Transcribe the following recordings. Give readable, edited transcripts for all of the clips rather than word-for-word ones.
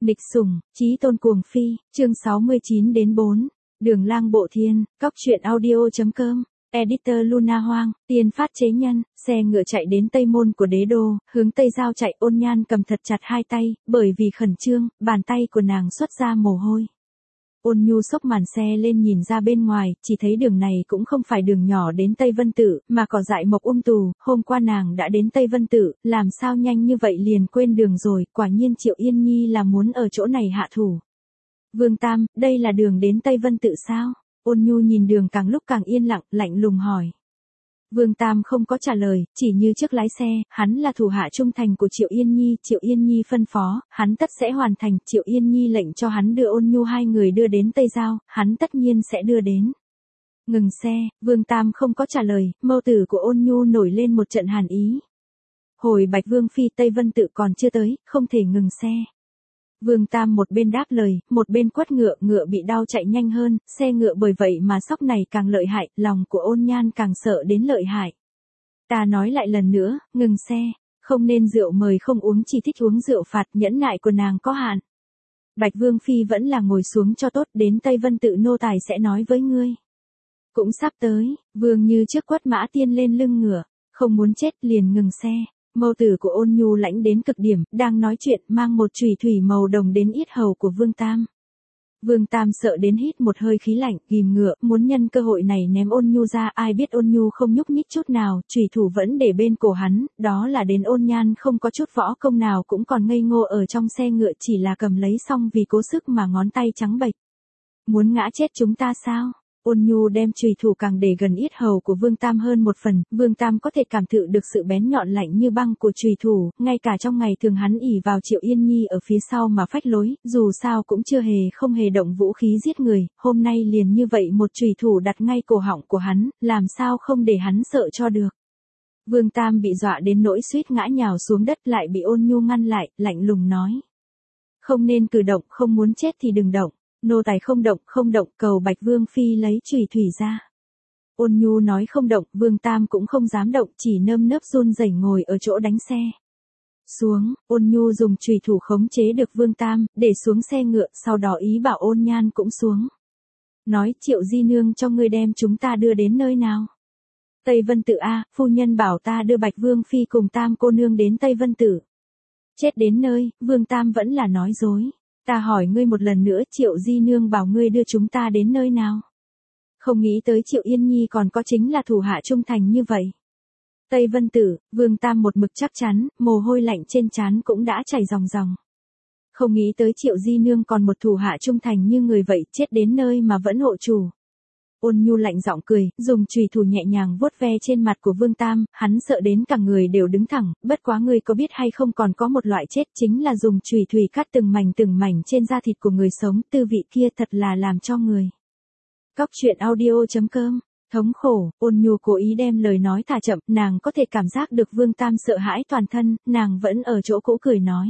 Địch sủng, chí tôn cuồng phi, chương 69-4, Đường Lang Bộ Thiên, Cóc truyện audio.com, editor Luna Hoang, tiên phát chế nhân, xe ngựa chạy đến Tây Môn của đế đô, hướng Tây Giao chạy. Ôn Nhan cầm thật chặt hai tay, bởi vì khẩn trương, bàn tay của nàng xuất ra mồ hôi. Ôn Nhu xốc màn xe lên nhìn ra bên ngoài, chỉ thấy đường này cũng không phải đường nhỏ đến Tây Vân Tự, mà cỏ dại mọc tù. Hôm qua nàng đã đến Tây Vân Tự, làm sao nhanh như vậy liền quên đường rồi, quả nhiên Triệu Yên Nhi là muốn ở chỗ này hạ thủ. Vương Tam, đây là đường đến Tây Vân Tự sao? Ôn Nhu nhìn đường càng lúc càng yên lặng, lạnh lùng hỏi. Vương Tam không có trả lời, chỉ như trước lái xe, hắn là thủ hạ trung thành của Triệu Yên Nhi phân phó, hắn tất sẽ hoàn thành. Triệu Yên Nhi lệnh cho hắn đưa Ôn Nhu hai người đưa đến Tây Giao, hắn tất nhiên sẽ đưa đến. Ngừng xe, Vương Tam không có trả lời, mâu tử của Ôn Nhu nổi lên một trận hàn ý. Hồi Bạch Vương Phi, Tây Vân Tự còn chưa tới, không thể ngừng xe. Vương Tam một bên đáp lời, một bên quất ngựa, ngựa bị đau chạy nhanh hơn, xe ngựa bởi vậy mà sóc này càng lợi hại, lòng của Ôn Nhan càng sợ đến lợi hại. Ta nói lại lần nữa, ngừng xe, không nên rượu mời không uống, chỉ thích uống rượu phạt, nhẫn nại của nàng có hạn. Bạch Vương Phi vẫn là ngồi xuống cho tốt, đến Tây Vân Tự nô tài sẽ nói với ngươi. Cũng sắp tới, Vương Như trước quất mã tiên lên lưng ngựa, không muốn chết liền ngừng xe. Mâu tử của Ôn Nhu lãnh đến cực điểm, đang nói chuyện, mang một chùy thủy màu đồng đến yết hầu của Vương Tam. Vương Tam sợ đến hít một hơi khí lạnh, ghim ngựa, muốn nhân cơ hội này ném Ôn Nhu ra. Ai biết Ôn Nhu không nhúc nhích chút nào, chùy thủ vẫn để bên cổ hắn, đó là đến Ôn Nhan không có chút võ công nào cũng còn ngây ngô ở trong xe ngựa, chỉ là cầm lấy xong vì cố sức mà ngón tay trắng bệch. Muốn ngã chết chúng ta sao? Ôn Nhu đem chùy thủ càng để gần yết hầu của Vương Tam hơn một phần, Vương Tam có thể cảm thụ được sự bén nhọn lạnh như băng của chùy thủ, ngay cả trong ngày thường hắn ỷ vào Triệu Yên Nhi ở phía sau mà phách lối, dù sao cũng chưa không hề động vũ khí giết người, hôm nay liền như vậy một chùy thủ đặt ngay cổ họng của hắn, làm sao không để hắn sợ cho được. Vương Tam bị dọa đến nỗi suýt ngã nhào xuống đất, lại bị Ôn Nhu ngăn lại, lạnh lùng nói. Không nên cử động, không muốn chết thì đừng động. Nô tài không động, cầu Bạch Vương Phi lấy chùy thủy ra. Ôn Nhu nói không động, Vương Tam cũng không dám động, chỉ nơm nớp run rẩy ngồi ở chỗ đánh xe. Xuống, Ôn Nhu dùng chùy thủ khống chế được Vương Tam, để xuống xe ngựa, sau đó ý bảo Ôn Nhan cũng xuống. Nói, Triệu di nương cho ngươi đem chúng ta đưa đến nơi nào? Tây Vân Tự a, phu nhân bảo ta đưa Bạch Vương Phi cùng Tam cô nương đến Tây Vân Tự. Chết đến nơi, Vương Tam vẫn là nói dối. Ta hỏi ngươi một lần nữa, Triệu di nương bảo ngươi đưa chúng ta đến nơi nào? Không nghĩ tới Triệu Yên Nhi còn có chính là thủ hạ trung thành như vậy. Tây Vân Tự, Vương Tam một mực chắc chắn, mồ hôi lạnh trên trán cũng đã chảy ròng ròng. Không nghĩ tới Triệu di nương còn một thủ hạ trung thành như người vậy, chết đến nơi mà vẫn hộ chủ. Ôn Nhu lạnh giọng cười, dùng chùy thủ nhẹ nhàng vuốt ve trên mặt của Vương Tam, hắn sợ đến cả người đều đứng thẳng, bất quá ngươi có biết hay không, còn có một loại chết chính là dùng chùy thủy cắt từng mảnh trên da thịt của người sống, tư vị kia thật là làm cho người. Cóc truyện audio.com, thống khổ. Ôn Nhu cố ý đem lời nói thả chậm, nàng có thể cảm giác được Vương Tam sợ hãi toàn thân, nàng vẫn ở chỗ cũ cười nói.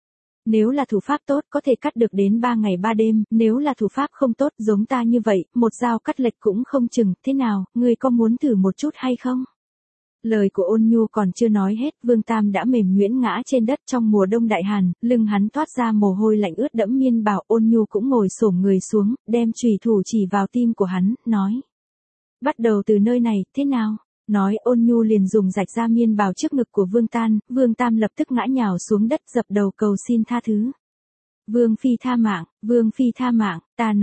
Nếu là thủ pháp tốt có thể cắt được đến 3 ngày 3 đêm, nếu là thủ pháp không tốt giống ta như vậy, một dao cắt lệch cũng không chừng, thế nào, ngươi có muốn thử một chút hay không? Lời của Ôn Nhu còn chưa nói hết, Vương Tam đã mềm nhũn ngã trên đất. Trong mùa đông đại hàn, lưng hắn toát ra mồ hôi lạnh ướt đẫm miên bào. Ôn Nhu cũng ngồi xổm người xuống, đem chùy thủ chỉ vào tim của hắn, nói. Bắt đầu từ nơi này, thế nào? Nói, Ôn Nhu liền dùng rạch ra miên bào trước ngực của Vương Tam lập tức ngã nhào xuống đất, dập đầu cầu xin tha thứ. Vương Phi tha mạng,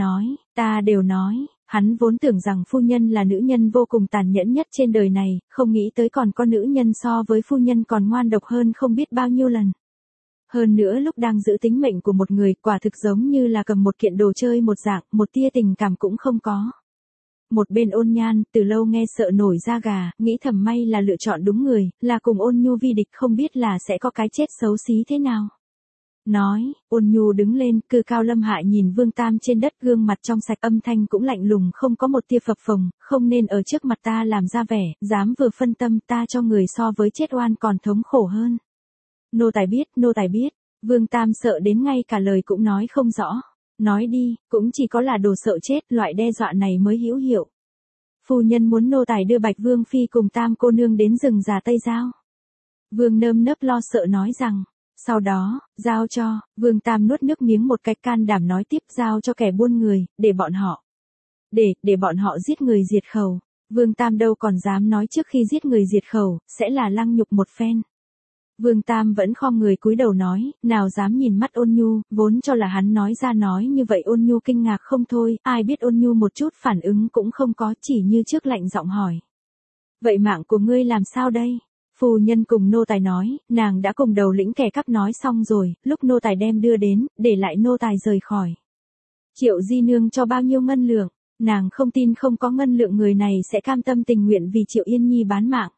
ta đều nói, hắn vốn tưởng rằng phu nhân là nữ nhân vô cùng tàn nhẫn nhất trên đời này, không nghĩ tới còn có nữ nhân so với phu nhân còn ngoan độc hơn không biết bao nhiêu lần. Hơn nữa lúc đang giữ tính mệnh của một người, quả thực giống như là cầm một kiện đồ chơi một dạng, một tia tình cảm cũng không có. Một bên Ôn Nhan, từ lâu nghe sợ nổi da gà, nghĩ thầm may là lựa chọn đúng người, là cùng Ôn Nhu vi địch, không biết là sẽ có cái chết xấu xí thế nào. Nói, Ôn Nhu đứng lên, cư cao lâm hạ nhìn Vương Tam trên đất, gương mặt trong sạch, âm thanh cũng lạnh lùng, không có một tia phập phồng, không nên ở trước mặt ta làm ra vẻ, dám vừa phân tâm, ta cho người so với chết oan còn thống khổ hơn. Nô tài biết, Vương Tam sợ đến ngay cả lời cũng nói không rõ. Nói đi, cũng chỉ có là đồ sợ chết, loại đe dọa này mới hữu hiệu. Phu nhân muốn nô tài đưa Bạch Vương Phi cùng Tam cô nương đến rừng già Tây Giao. Vương nơm nớp lo sợ nói rằng, Sau đó, giao cho, Vương Tam nuốt nước miếng một cái, can đảm nói tiếp, giao cho kẻ buôn người, để bọn họ. Để bọn họ giết người diệt khẩu. Vương Tam đâu còn dám nói trước khi giết người diệt khẩu, sẽ là lăng nhục một phen. Vương Tam vẫn khom người cúi đầu nói, nào dám nhìn mắt Ôn Nhu, vốn cho là hắn nói ra nói như vậy Ôn Nhu kinh ngạc không thôi, ai biết Ôn Nhu một chút phản ứng cũng không có, chỉ như trước lạnh giọng hỏi. Vậy mạng của ngươi làm sao đây? Phu nhân cùng nô tài nói, nàng đã cùng đầu lĩnh kẻ cắp nói xong rồi, lúc nô tài đem đưa đến, để lại nô tài rời khỏi. Triệu di nương cho bao nhiêu ngân lượng, nàng không tin không có ngân lượng người này sẽ cam tâm tình nguyện vì Triệu Yên Nhi bán mạng.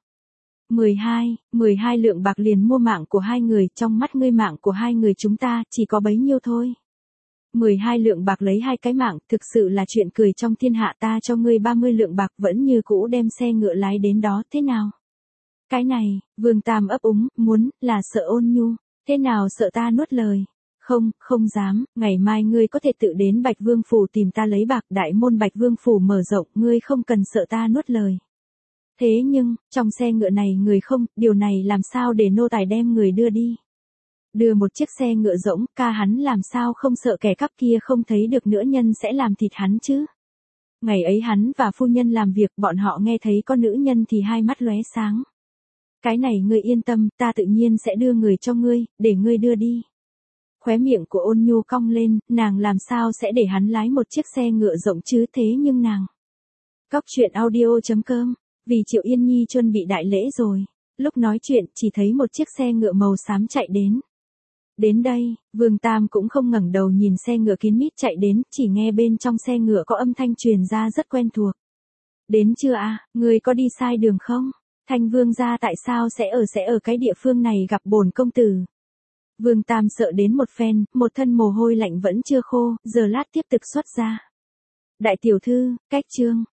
12 lượng bạc liền mua mạng của hai người, trong mắt ngươi mạng của hai người chúng ta chỉ có bấy nhiêu thôi. 12 lượng bạc lấy 2 cái mạng, thực sự là chuyện cười trong thiên hạ, ta cho ngươi 30 lượng bạc vẫn như cũ đem xe ngựa lái đến đó, thế nào? Cái này, Vương Tam ấp úng, muốn, là sợ Ôn Nhu, thế nào sợ ta nuốt lời? Không dám, ngày mai ngươi có thể tự đến Bạch Vương Phủ tìm ta lấy bạc, đại môn Bạch Vương Phủ mở rộng, ngươi không cần sợ ta nuốt lời. Thế nhưng, trong xe ngựa này người không, điều này làm sao để nô tài đem người đưa đi? Đưa một chiếc xe ngựa rỗng, ca hắn làm sao không sợ kẻ cắp kia không thấy được nữa nhân sẽ làm thịt hắn chứ? Ngày ấy hắn và phu nhân làm việc, bọn họ nghe thấy có nữ nhân thì hai mắt lóe sáng. Cái này ngươi yên tâm, ta tự nhiên sẽ đưa người cho ngươi, để ngươi đưa đi. Khóe miệng của Ôn Nhu cong lên, nàng làm sao sẽ để hắn lái một chiếc xe ngựa rộng chứ, thế nhưng nàng. Cóc truyện audio.com, vì Triệu Yên Nhi chuẩn bị đại lễ rồi. Lúc nói chuyện, chỉ thấy một chiếc xe ngựa màu xám chạy đến. Đến đây, Vương Tam cũng không ngẩng đầu nhìn xe ngựa kín mít chạy đến, chỉ nghe bên trong xe ngựa có âm thanh truyền ra rất quen thuộc. Đến chưa à, người có đi sai đường không? Thanh Vương gia tại sao sẽ ở cái địa phương này gặp bổn công tử? Vương Tam sợ đến một phen, một thân mồ hôi lạnh vẫn chưa khô, giờ lát tiếp tục xuất ra. Đại tiểu thư, cách chương.